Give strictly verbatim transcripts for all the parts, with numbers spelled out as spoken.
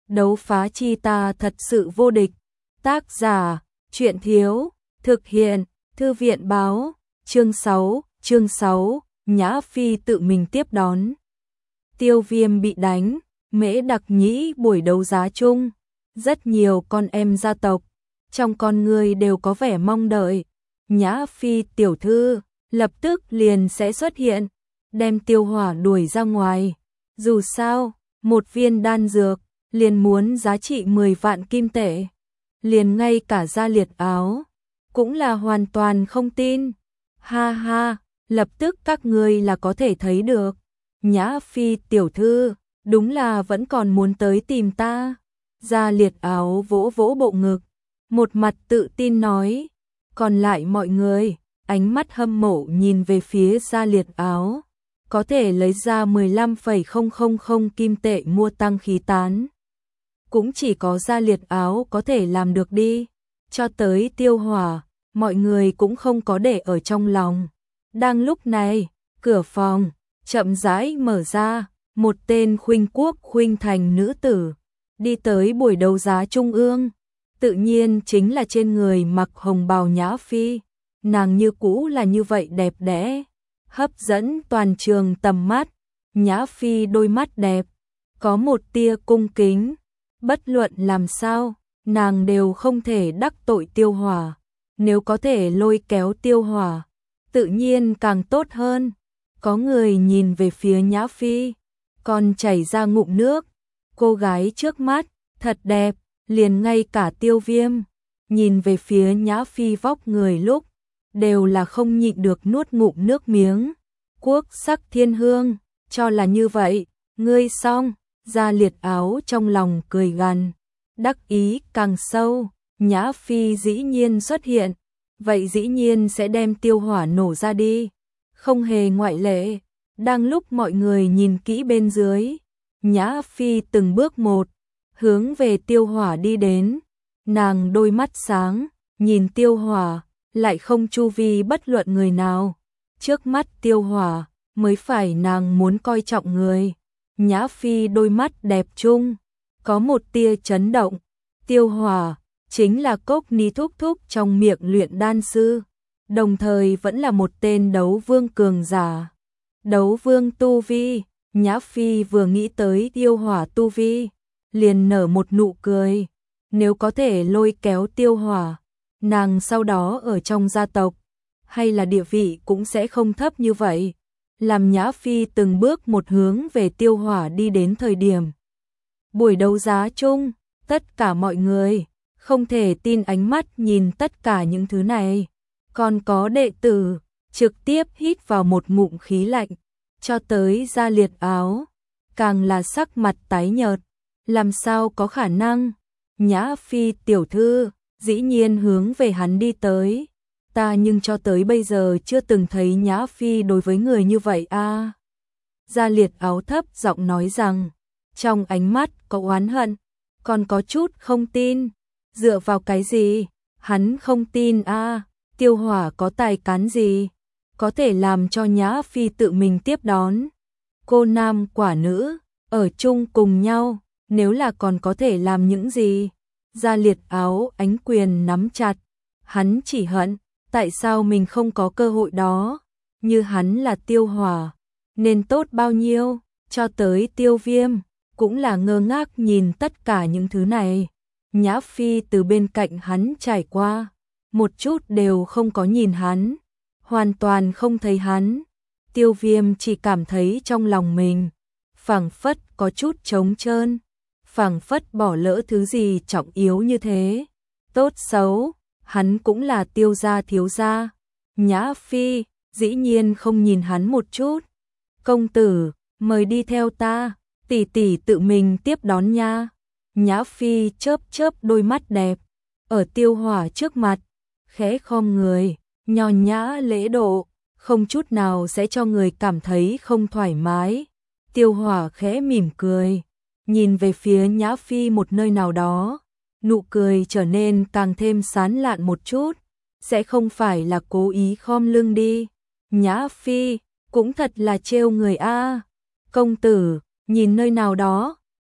đấu phá chi ta thật sự vô địch. Tác giả, truyện thiếu, thực hiện, thư viện báo, chương sáu, chương sáu, Nhã Phi tự mình tiếp đón. Tiêu Viêm bị đánh, Mễ Đặc Nhĩ buổi đấu giá chung, rất nhiều con em gia tộc, trong con người đều có vẻ mong đợi. Nhã Phi tiểu thư lập tức liền sẽ xuất hiện, đem Tiêu Hỏa đuổi ra ngoài. Dù sao, một viên đan dược liền muốn giá trị mười vạn kim tệ. Liền ngay cả Gia Liệt Áo cũng là hoàn toàn không tin. Ha ha, lập tức các ngươi là có thể thấy được. Nhã Phi tiểu thư, đúng là vẫn còn muốn tới tìm ta. Gia Liệt Áo vỗ vỗ bộ ngực, một mặt tự tin nói. Còn lại mọi người, ánh mắt hâm mộ nhìn về phía Gia Liệt Áo. Có thể lấy ra mười lăm phẩy không không không kim tệ mua tăng khí tán. Cũng chỉ có Gia Liệt Áo có thể làm được đi. Cho tới Tiêu Hỏa, mọi người cũng không có để ở trong lòng. Đang lúc này, cửa phòng chậm rãi mở ra, một tên khuynh quốc khuynh thành nữ tử đi tới buổi đấu giá trung ương. Tự nhiên chính là trên người mặc hồng bào Nhã Phi. Nàng như cũ là như vậy đẹp đẽ, hấp dẫn toàn trường tầm mắt. Nhã Phi đôi mắt đẹp, có một tia cung kính. Bất luận làm sao, nàng đều không thể đắc tội Tiêu Hỏa. Nếu có thể lôi kéo Tiêu Hỏa, tự nhiên càng tốt hơn. Có người nhìn về phía Nhã Phi, còn chảy ra ngụm nước. Cô gái trước mắt, thật đẹp, liền ngay cả Tiêu Viêm, nhìn về phía Nhã Phi vóc người lúc, đều là không nhịn được nuốt ngụm nước miếng. Quốc sắc thiên hương, cho là như vậy, ngươi xong. Gia Liệt Áo trong lòng cười gằn, đắc ý càng sâu. Nhã Phi dĩ nhiên xuất hiện, vậy dĩ nhiên sẽ đem Tiêu Hỏa nổ ra đi, không hề ngoại lệ. Đang lúc mọi người nhìn kỹ bên dưới, Nhã Phi từng bước một hướng về Tiêu Hỏa đi đến. Nàng đôi mắt sáng, nhìn Tiêu Hỏa, lại không chu vi bất luận người nào. Trước mắt Tiêu Hỏa mới phải nàng muốn coi trọng người. Nhã Phi đôi mắt đẹp chung có một tia chấn động. Tiêu Hỏa chính là Cốc Ni thúc thúc trong miệng luyện đan sư, đồng thời vẫn là một tên đấu vương cường giả. Đấu vương tu vi, Nhã Phi vừa nghĩ tới Tiêu Hỏa tu vi, liền nở một nụ cười. Nếu có thể lôi kéo Tiêu Hỏa, nàng sau đó ở trong gia tộc hay là địa vị cũng sẽ không thấp như vậy. Làm Nhã Phi từng bước một hướng về Tiêu Hỏa đi đến thời điểm buổi đấu giá chung, tất cả mọi người không thể tin ánh mắt nhìn tất cả những thứ này. Còn có đệ tử trực tiếp hít vào một ngụm khí lạnh, cho tới Gia Liệt Áo càng là sắc mặt tái nhợt. Làm sao có khả năng? Nhã Phi tiểu thư dĩ nhiên hướng về hắn đi tới. Ta nhưng cho tới bây giờ chưa từng thấy Nhã Phi đối với người như vậy a. À. Gia Liệt Áo thấp giọng nói rằng, trong ánh mắt có oán hận, còn có chút không tin. Dựa vào cái gì? Hắn không tin a. À. Tiêu Hỏa có tài cán gì có thể làm cho Nhã Phi tự mình tiếp đón? Cô nam quả nữ ở chung cùng nhau, nếu là còn có thể làm những gì? Gia Liệt Áo ánh quyền nắm chặt, hắn chỉ hận tại sao mình không có cơ hội đó. Như hắn là Tiêu Hỏa nên tốt bao nhiêu. Cho tới Tiêu Viêm cũng là ngơ ngác nhìn tất cả những thứ này. Nhã Phi từ bên cạnh hắn trải qua, một chút đều không có nhìn hắn, hoàn toàn không thấy hắn. Tiêu Viêm chỉ cảm thấy trong lòng mình phảng phất có chút trống trơn, phảng phất bỏ lỡ thứ gì trọng yếu như thế. Tốt xấu hắn cũng là Tiêu gia thiếu gia. Nhã Phi dĩ nhiên không nhìn hắn một chút. Công tử, mời đi theo ta, tỷ tỷ tự mình tiếp đón nha. Nhã Phi chớp chớp đôi mắt đẹp, ở Tiêu Hỏa trước mặt khẽ khom người, nho nhã lễ độ, không chút nào sẽ cho người cảm thấy không thoải mái. Tiêu Hỏa khẽ mỉm cười, nhìn về phía Nhã Phi một nơi nào đó, nụ cười trở nên càng thêm sán lạn một chút. Sẽ không phải là cố ý khom lưng đi. Nhã Phi cũng thật là trêu người a. Công tử, nhìn nơi nào đó,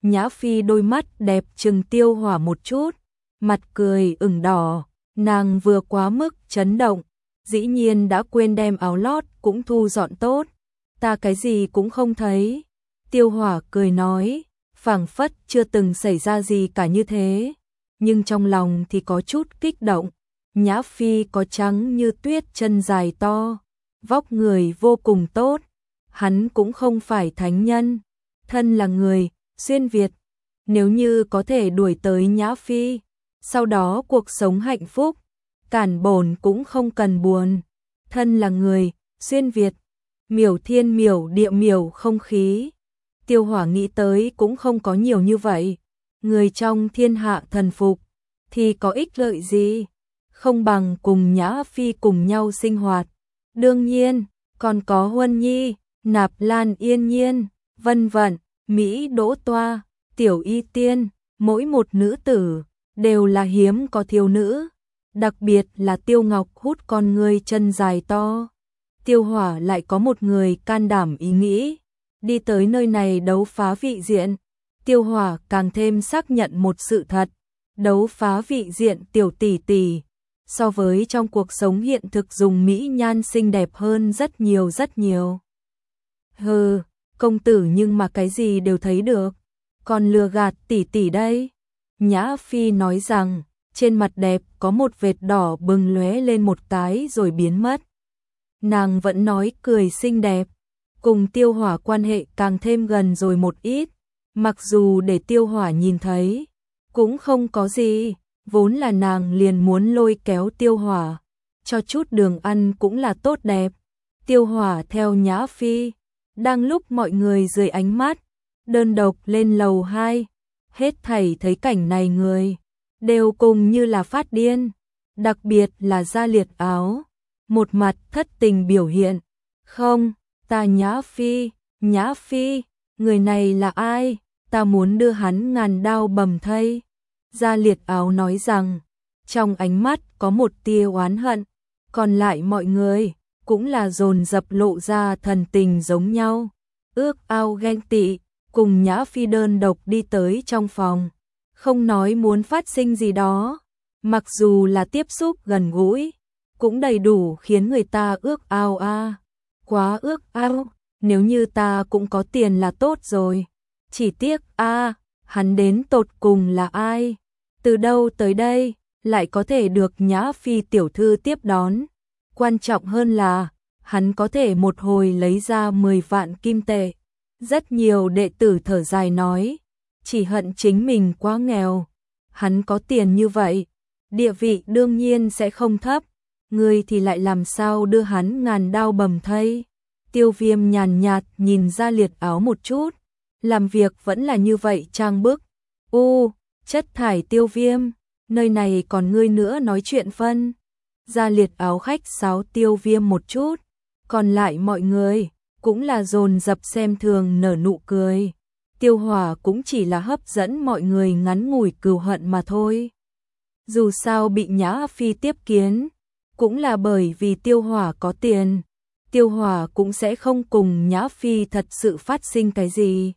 Nhã Phi đôi mắt đẹp trừng Tiêu Hỏa một chút, mặt cười ửng đỏ, nàng vừa quá mức chấn động, dĩ nhiên đã quên đem áo lót cũng thu dọn tốt, ta cái gì cũng không thấy. Tiêu Hỏa cười nói, phảng phất chưa từng xảy ra gì cả như thế, nhưng trong lòng thì có chút kích động. Nhã Phi có trắng như tuyết, chân dài to, vóc người vô cùng tốt, hắn cũng không phải thánh nhân, thân là người xuyên Việt, nếu như có thể đuổi tới Nhã Phi, sau đó cuộc sống hạnh phúc, cản bổn cũng không cần buồn. Thân là người xuyên Việt, miểu thiên miểu địa miểu không khí. Tiêu Hỏa nghĩ tới cũng không có nhiều như vậy, người trong thiên hạ thần phục thì có ích lợi gì, không bằng cùng Nhã Phi cùng nhau sinh hoạt. Đương nhiên, còn có Huân Nhi, Nạp Lan Yên Nhiên, vân vân, Mỹ Đỗ Toa, Tiểu Y Tiên, mỗi một nữ tử đều là hiếm có thiếu nữ, đặc biệt là Tiêu Ngọc hút con người chân dài to. Tiêu Hỏa lại có một người can đảm ý nghĩ đi tới nơi này đấu phá vị diện. Tiêu Hỏa càng thêm xác nhận một sự thật, đấu phá vị diện tiểu tỷ tỷ so với trong cuộc sống hiện thực dùng mỹ nhan xinh đẹp hơn rất nhiều rất nhiều. Hừ, công tử nhưng mà cái gì đều thấy được, còn lừa gạt tỷ tỷ đây. Nhã Phi nói rằng, trên mặt đẹp có một vệt đỏ bừng lóe lên một cái rồi biến mất. Nàng vẫn nói cười xinh đẹp, cùng Tiêu Hỏa quan hệ càng thêm gần rồi một ít, mặc dù để Tiêu Hỏa nhìn thấy cũng không có gì, vốn là nàng liền muốn lôi kéo Tiêu Hỏa, cho chút đường ăn cũng là tốt đẹp. Tiêu Hỏa theo Nhã Phi, đang lúc mọi người dưới ánh mắt, đơn độc lên lầu hai, hết thảy thấy cảnh này người đều cùng như là phát điên, đặc biệt là Gia Liệt Áo, một mặt thất tình biểu hiện. Không, ta Nhã Phi, Nhã Phi, người này là ai? Ta muốn đưa hắn ngàn đao bầm thây. Gia Liệt Áo nói rằng, trong ánh mắt có một tia oán hận, còn lại mọi người cũng là dồn dập lộ ra thần tình giống nhau, ước ao ghen tị, cùng Nhã Phi đơn độc đi tới trong phòng, không nói muốn phát sinh gì đó, mặc dù là tiếp xúc gần gũi, cũng đầy đủ khiến người ta ước ao a, à. Quá ước ao, nếu như ta cũng có tiền là tốt rồi. Chỉ tiếc a, à, hắn đến tột cùng là ai? Từ đâu tới đây, lại có thể được Nhã Phi tiểu thư tiếp đón? Quan trọng hơn là, hắn có thể một hồi lấy ra mười vạn kim tệ. Rất nhiều đệ tử thở dài nói, chỉ hận chính mình quá nghèo. Hắn có tiền như vậy, địa vị đương nhiên sẽ không thấp, người thì lại làm sao đưa hắn ngàn đao bầm thây. Tiêu Viêm nhàn nhạt nhìn Gia Liệt Áo một chút, làm việc vẫn là như vậy trang bức. U, chất thải Tiêu Viêm, nơi này còn ngươi nữa nói chuyện phân. Gia Liệt Áo khách sáo Tiêu Viêm một chút, còn lại mọi người cũng là dồn dập xem thường nở nụ cười. Tiêu Hỏa cũng chỉ là hấp dẫn mọi người ngắn ngủi cừu hận mà thôi. Dù sao bị Nhã Phi tiếp kiến, cũng là bởi vì Tiêu Hỏa có tiền. Tiêu Hỏa cũng sẽ không cùng Nhã Phi thật sự phát sinh cái gì.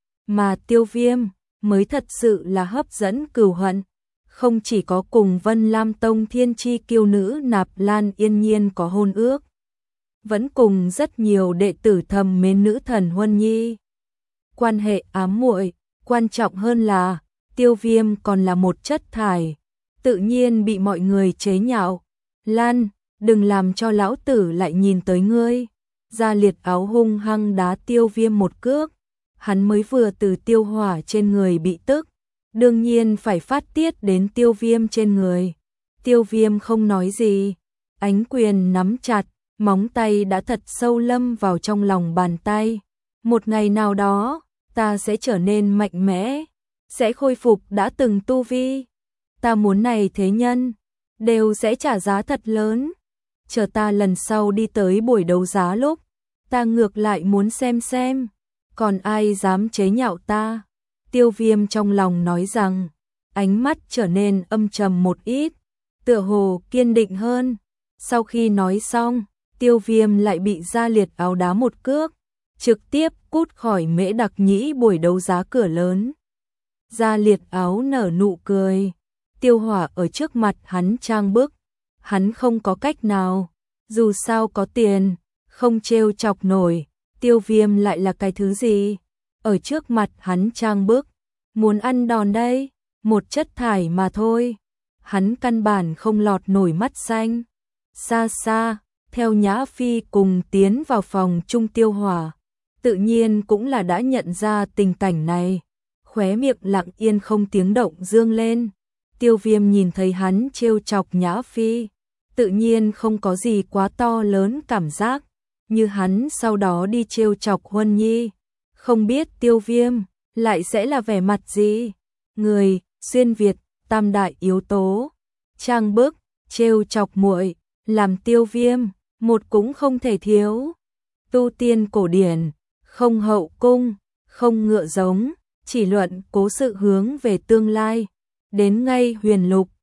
Mà Tiêu Viêm mới thật sự là hấp dẫn cừu hận. Không chỉ có cùng Vân Lam Tông thiên chi kiêu nữ Nạp Lan Yên Nhiên có hôn ước, vẫn cùng rất nhiều đệ tử thầm mến nữ thần Huân Nhi. Quan hệ ám muội, quan trọng hơn là Tiêu Viêm còn là một chất thải, tự nhiên bị mọi người chế nhạo. Lan, đừng làm cho lão tử lại nhìn tới ngươi. Gia Liệt Áo hung hăng đá Tiêu Viêm một cước, hắn mới vừa từ Tiêu Hỏa trên người bị tức, đương nhiên phải phát tiết đến Tiêu Viêm trên người. Tiêu Viêm không nói gì, ánh quyền nắm chặt, móng tay đã thật sâu lâm vào trong lòng bàn tay. Một ngày nào đó, ta sẽ trở nên mạnh mẽ, sẽ khôi phục đã từng tu vi. Ta muốn này thế nhân đều sẽ trả giá thật lớn. Chờ ta lần sau đi tới buổi đấu giá lúc, ta ngược lại muốn xem xem còn ai dám chế nhạo ta. Tiêu Viêm trong lòng nói rằng, ánh mắt trở nên âm trầm một ít, tựa hồ kiên định hơn. Sau khi nói xong, Tiêu Viêm lại bị Gia Liệt Áo đá một cước, trực tiếp cút khỏi Mễ Đặc Nhĩ buổi đấu giá cửa lớn. Gia Liệt áo nở nụ cười. Tiêu Hỏa ở trước mặt hắn trang bức, hắn không có cách nào, dù sao có tiền, không trêu chọc nổi, Tiêu Viêm lại là cái thứ gì? Ở trước mặt hắn trang bức, muốn ăn đòn đây, một chất thải mà thôi. Hắn căn bản không lọt nổi mắt xanh. Xa xa, theo Nhã Phi cùng tiến vào phòng chung Tiêu Hỏa, tự nhiên cũng là đã nhận ra tình cảnh này, khóe miệng lặng yên không tiếng động dương lên. Tiêu Viêm nhìn thấy hắn trêu chọc Nhã Phi, tự nhiên không có gì quá to lớn cảm giác, như hắn sau đó đi trêu chọc Huân Nhi, không biết Tiêu Viêm lại sẽ là vẻ mặt gì. Người xuyên Việt, tam đại yếu tố, trang bức, trêu chọc muội, làm Tiêu Viêm một cũng không thể thiếu. Tu tiên cổ điển, không hậu cung, không ngựa giống, chỉ luận cố sự hướng về tương lai. Đến ngay huyền lục,